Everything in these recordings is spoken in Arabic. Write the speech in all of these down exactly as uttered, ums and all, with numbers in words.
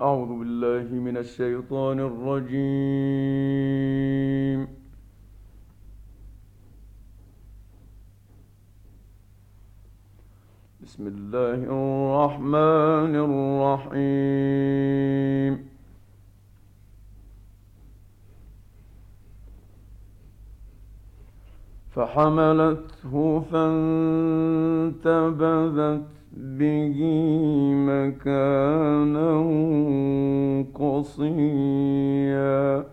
أعوذ بالله من الشيطان الرجيم. بسم الله الرحمن الرحيم. فحملته فانتبذت به مكانا قصيا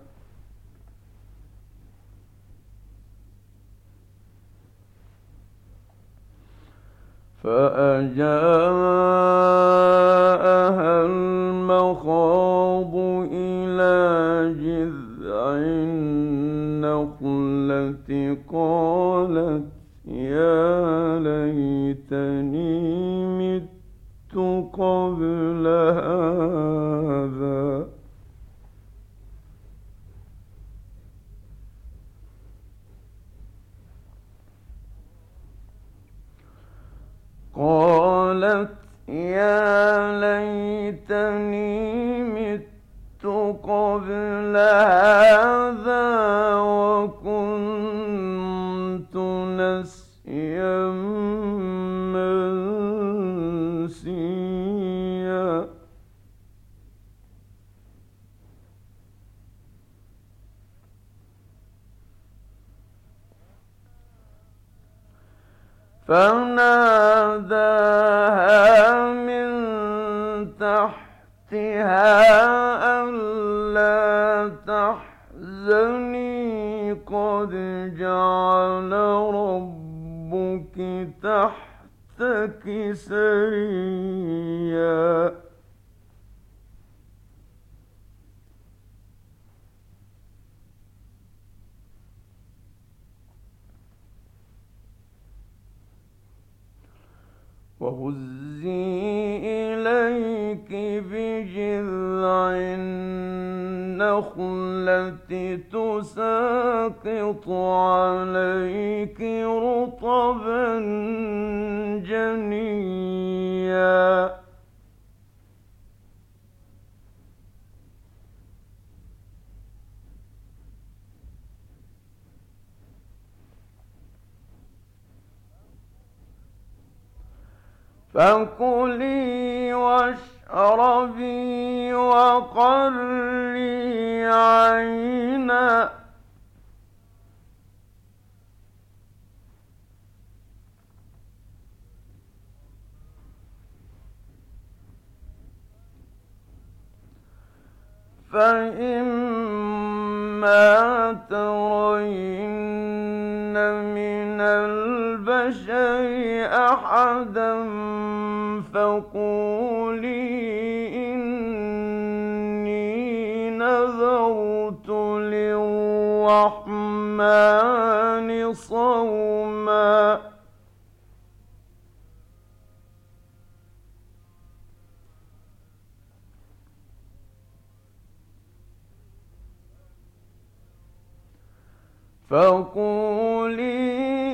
فأجاءها المخاض إلى جذع النخلة قالت يا ليتني مت قبل هذا قالت يا ليتني مت قبل هذا وكنت نسيا منسيا فناداها من تحتها ألا تحزني قد جعل ربك تحتك سريا وهزي إليك بجذع النخلة تساقط عليك رطبا جنيا فكلي واشربي وقري عينا فإما ترين من البشر أحدا فقولي إني نذرت للرحمن صوما فقولي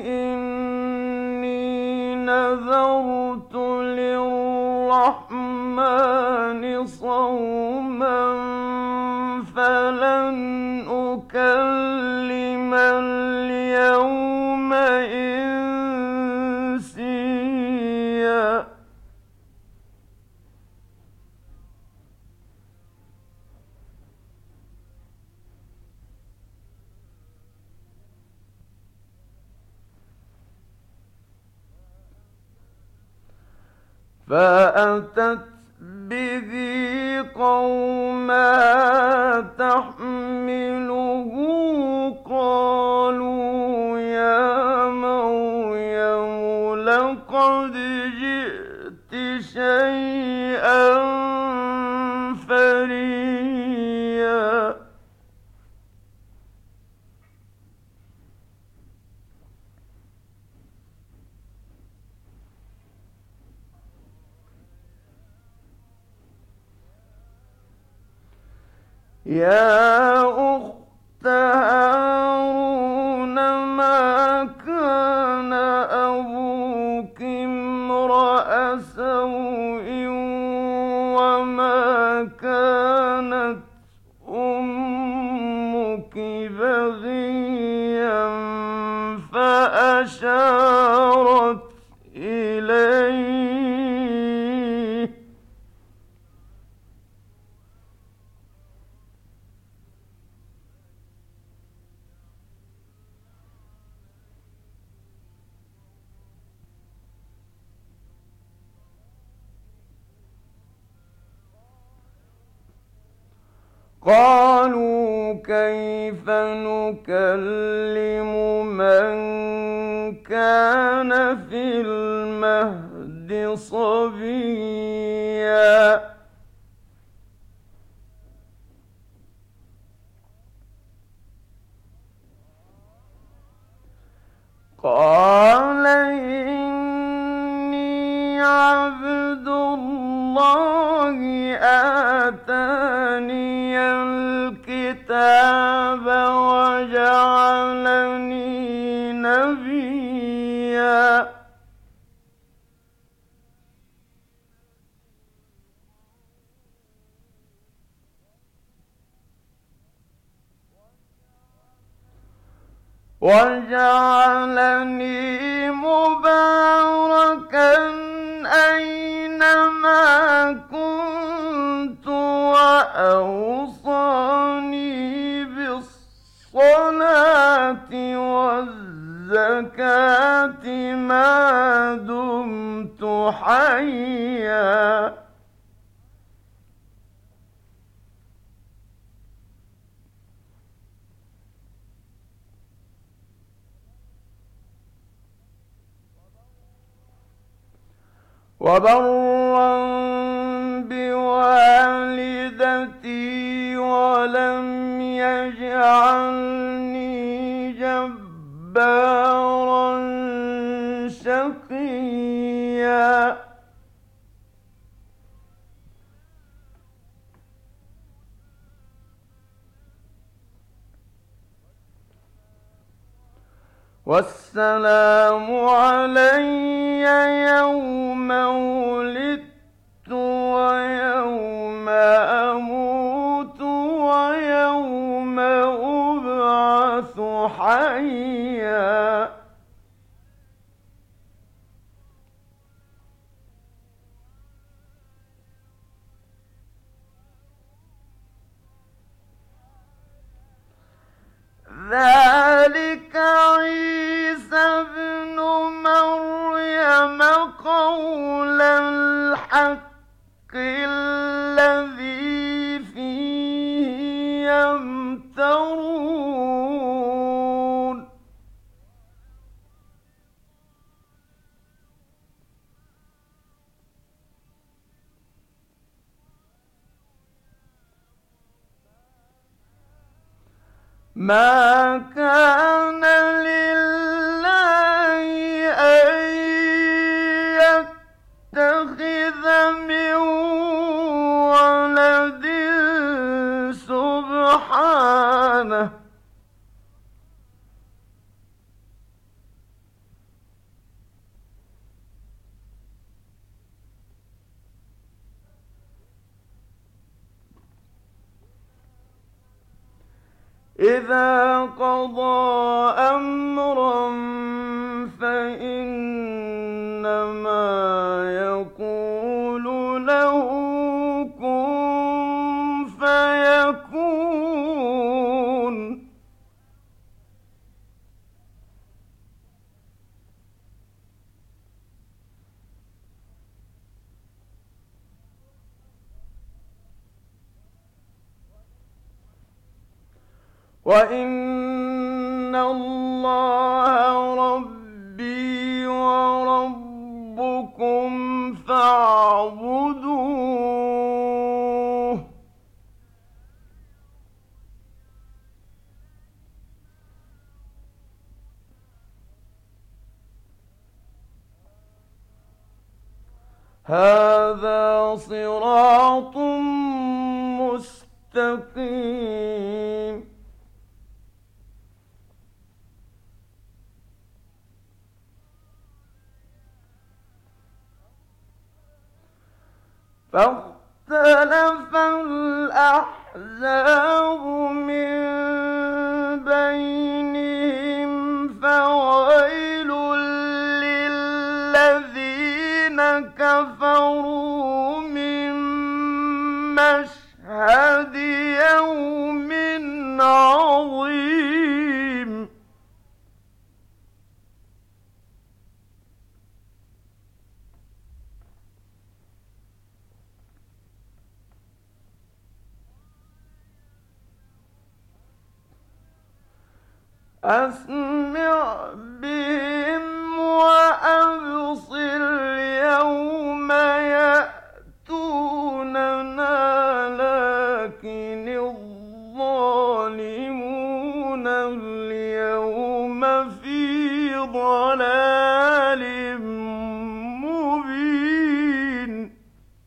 إني نذرت للرحمن صوما فلن أكلم اليوم إنسيا فأتت به قومها تحمله قالوا يا مريم لقد جئت شيئا فريا يا أخت هارون ما كان أبوك امرأ سوء وما كانت قالوا كيف نكلم من كان في المهد صبيا قال إني عبد الله آتاني الكتاب وجعلني نبيا وجعلني مباركا أينما كنت وأوصاني بالصلاة والزكاة ما دمت حيا وبرا بوالدتي ولم يجعلني جبارا شقيا والسلام علي يوم ولدت ويوم أموت ويوم أبعث حيا ذلك عيسى ابن مريم قول الحق الذي فيه يمترون ما كان لله أن يتخذ من ولد سبحانه إذا قضى أمرا فإنما يقول له كن فيكون وإن الله ربي وربكم فاعبدوه هذا صراط مستقيم فاختلف الأحزاب من بينهم فويل للذين كفروا من مشهد يوم عظيم أسمع بهم وأبصر يوم يأتوننا لكن الظالمون اليوم في ضلال مبين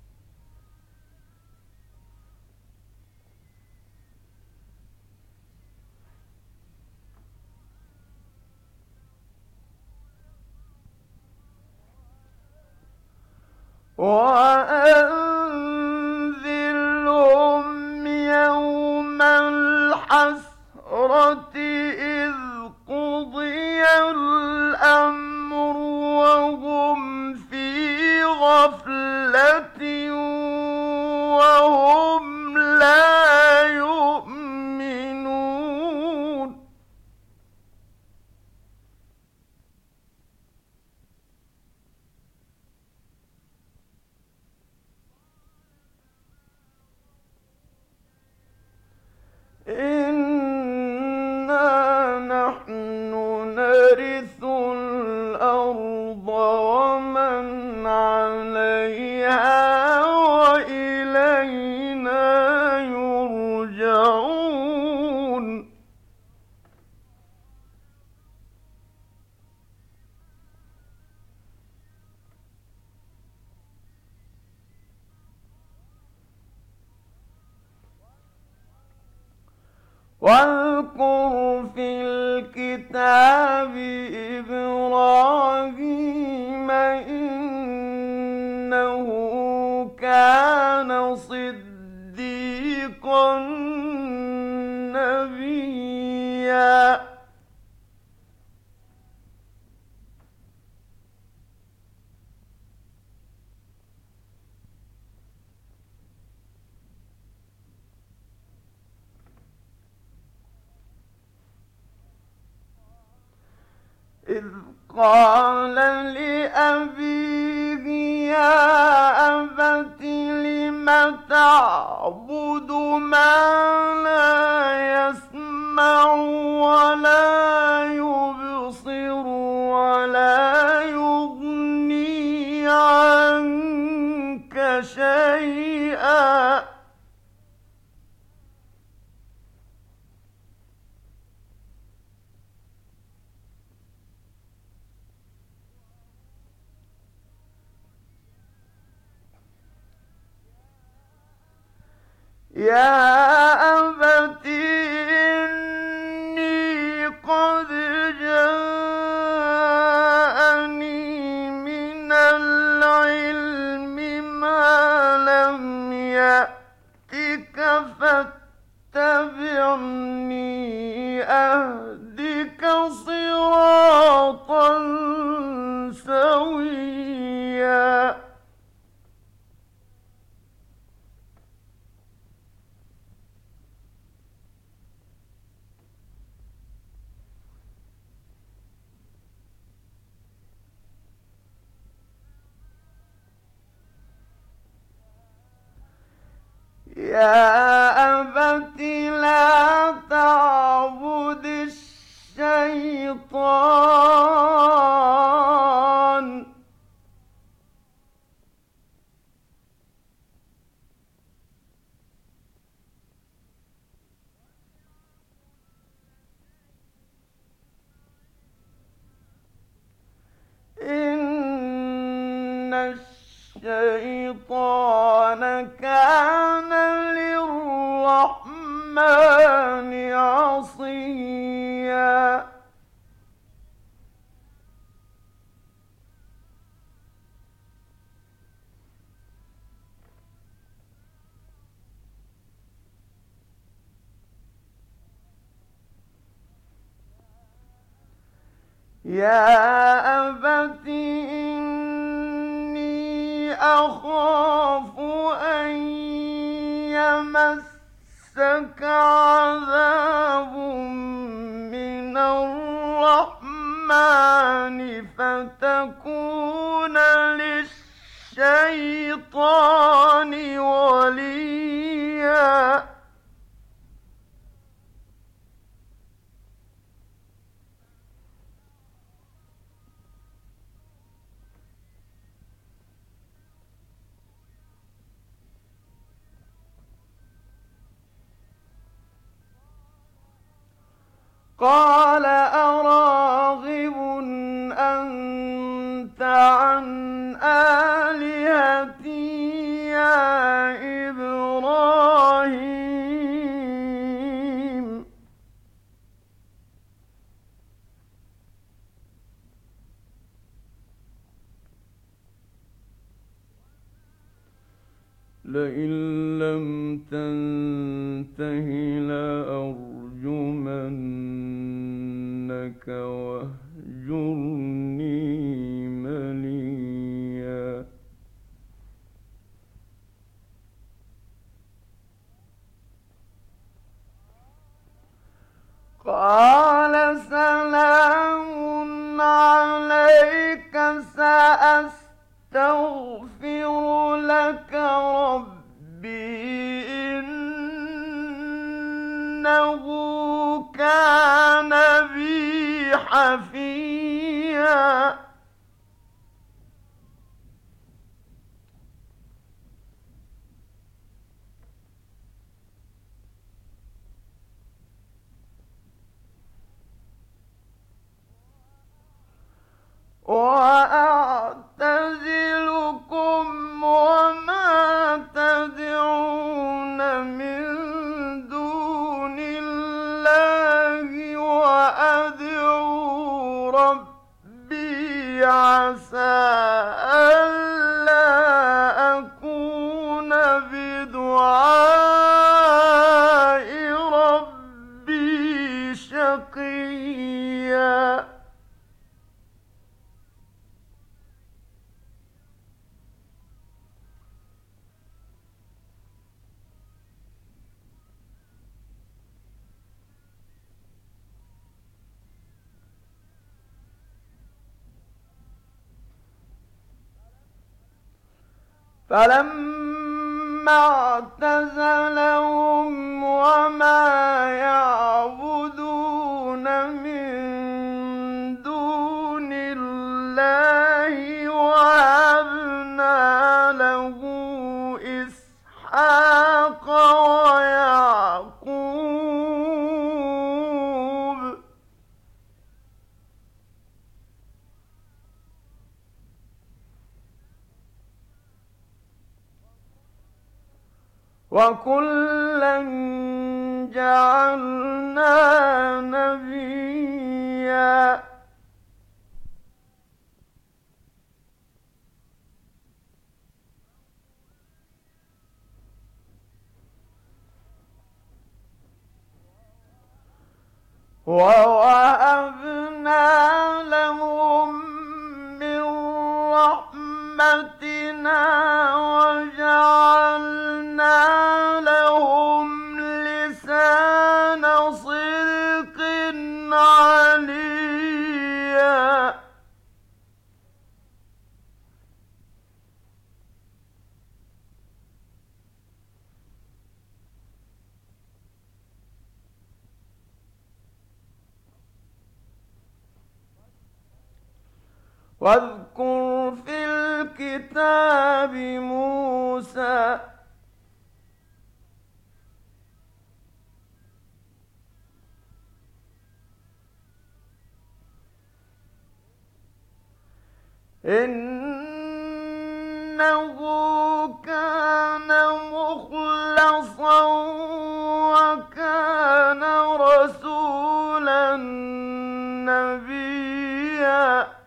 وأنذرهم يوم الحسرة إذ قضي الأمر وهم في غفلة وهم لا يؤمنون إنا نحن نرث الأرض ومن عليها وإلينا يرجعون واذكر في الكتاب إبراهيم إنه كان صديقا نبيا إذ قال لأبيه يا أبت لم تعبد ما لا يسمع ولا يبصر ولا يغني عنك شيئا يا أبت إني قد جاءني من العلم ما لم يأتك فاتبعني أهدك صراطا سويا يا أبت لا تعبد الشيطان إن الشيطان كان للرحمن عصيا يا أبت إني أخاف أن يمسك عذاب من الرحمن فتكون للشيطان وليا قال أراغب أنت عن آلهتي يا إبراهيم لئن لم تنته لأرجمنك واهجرني مليا قال سلام عليك سأستغفر لك ربي إنه كان بي حفيا وأعتزلكم وما تدعون من دون الله وأدعو ربي عسى ألا أكون بدعاء ربي شقيا فلما اعتزلهم وما يعبدون من دون الله وهبنا له إسحاق ويعقوب وكلا جعلنا نبيا ووهبنا لهم من رحمتنا وجعلنا لهم لسان صدق عليا واذكر في الكتاب موسى إنه كان مخلصا وكان رسولا نبيا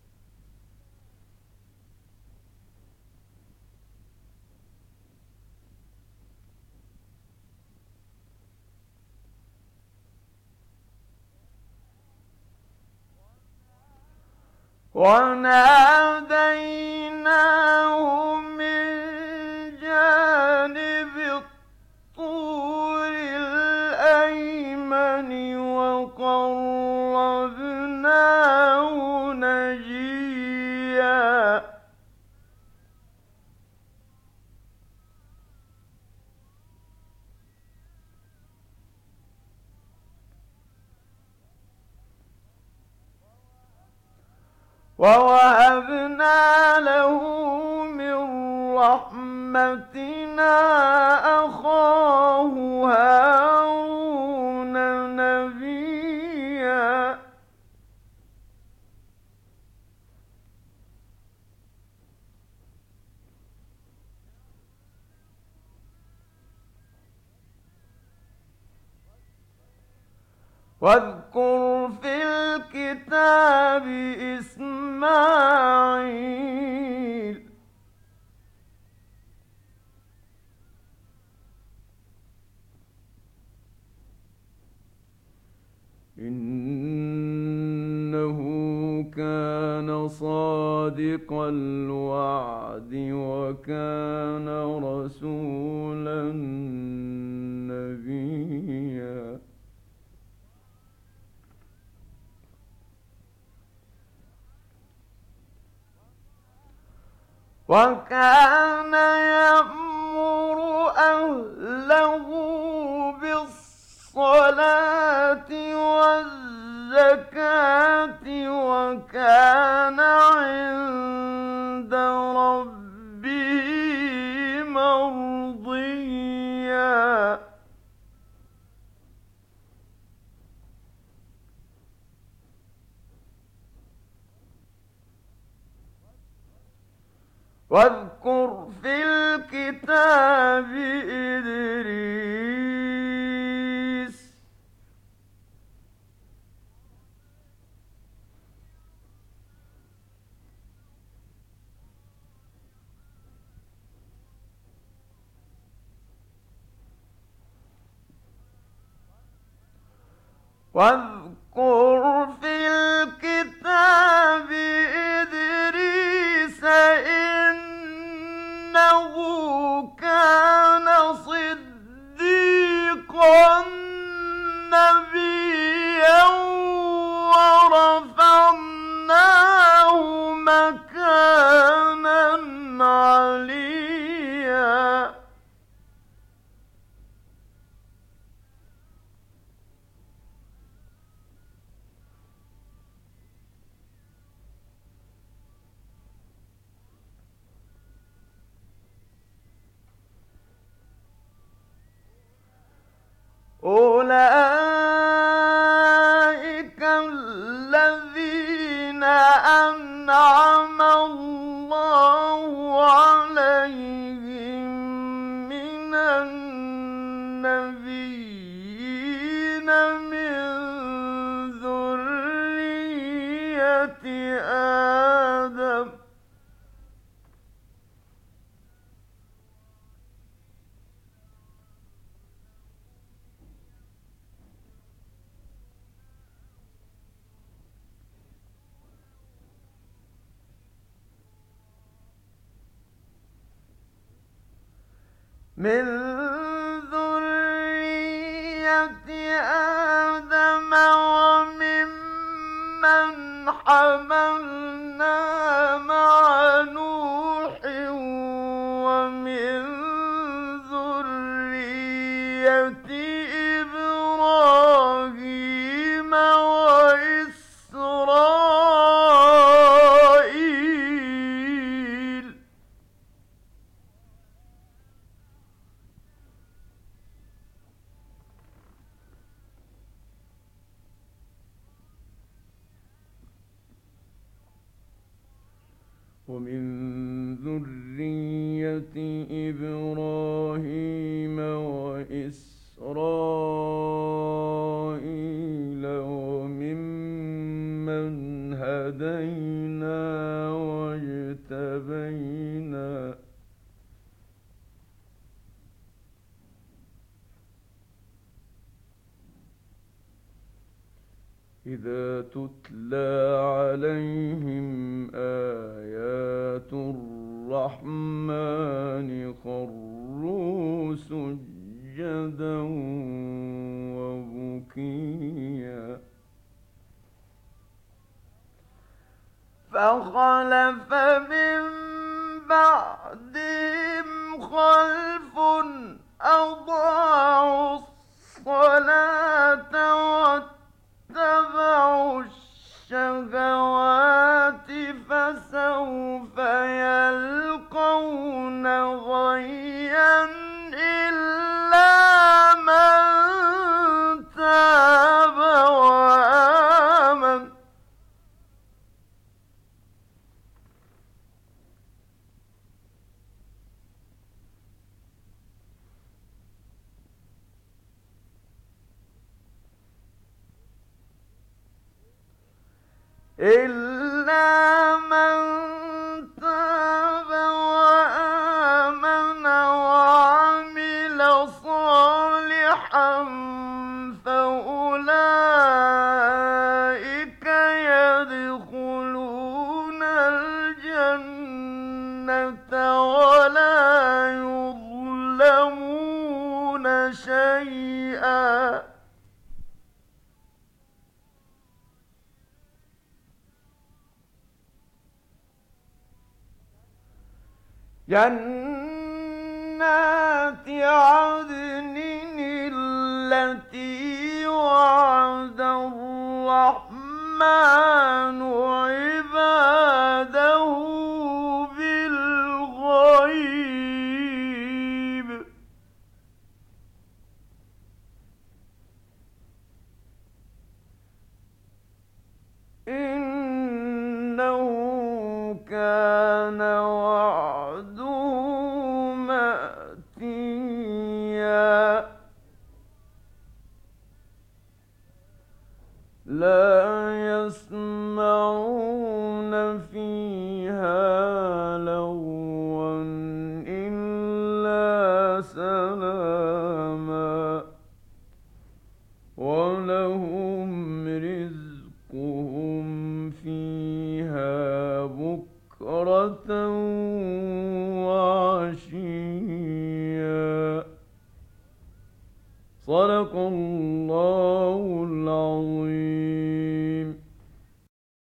وناديناه من جانب الطور الأيمن وقربناه نجيا ووهبنا له من رحمتنا أخاه هارون نبيا واذكر في الكتاب إسماعيل إنه كان صادق الوعد وكان رسولا نبيا وكان يأمر أهله بالصلاة والزكاة وكان عند ربه مرضيا واذكر في الكتاب إدريس واذكر في الكتاب إدريس إنه كان صديقا نبيا ورفعناه مكانا عليا أولئك الذين أنعم الله عليهم من النبيين من ذرية آدم من ذرية آدم وممن حملنا مع نوح ومن ذرية إبراهيم وإسرائيل ومن ذرية إبراهيم وإسرائيل وممن هدينا واجتبينا إذا تتلى عليهم آيات الرحمن خروا سجدا وبكيا فخلف من بعدهم خلف أضاعوا الصلاة واتبعوا الشهوات فسوف يلقون غيا إلا من تاب وآمن إلا من تاب وآمن وعمل صالحا فأولئك يدخلون الجنة ولا يظلمون شيئا. جنات عدن التي وعد الرحمن عباده بالغيب. إنه كان وعده مأتيا. لا يسمعون فيها لغوا إلا سلاما ولهم رزقهم فيها بكرة وعشيا. صدق الله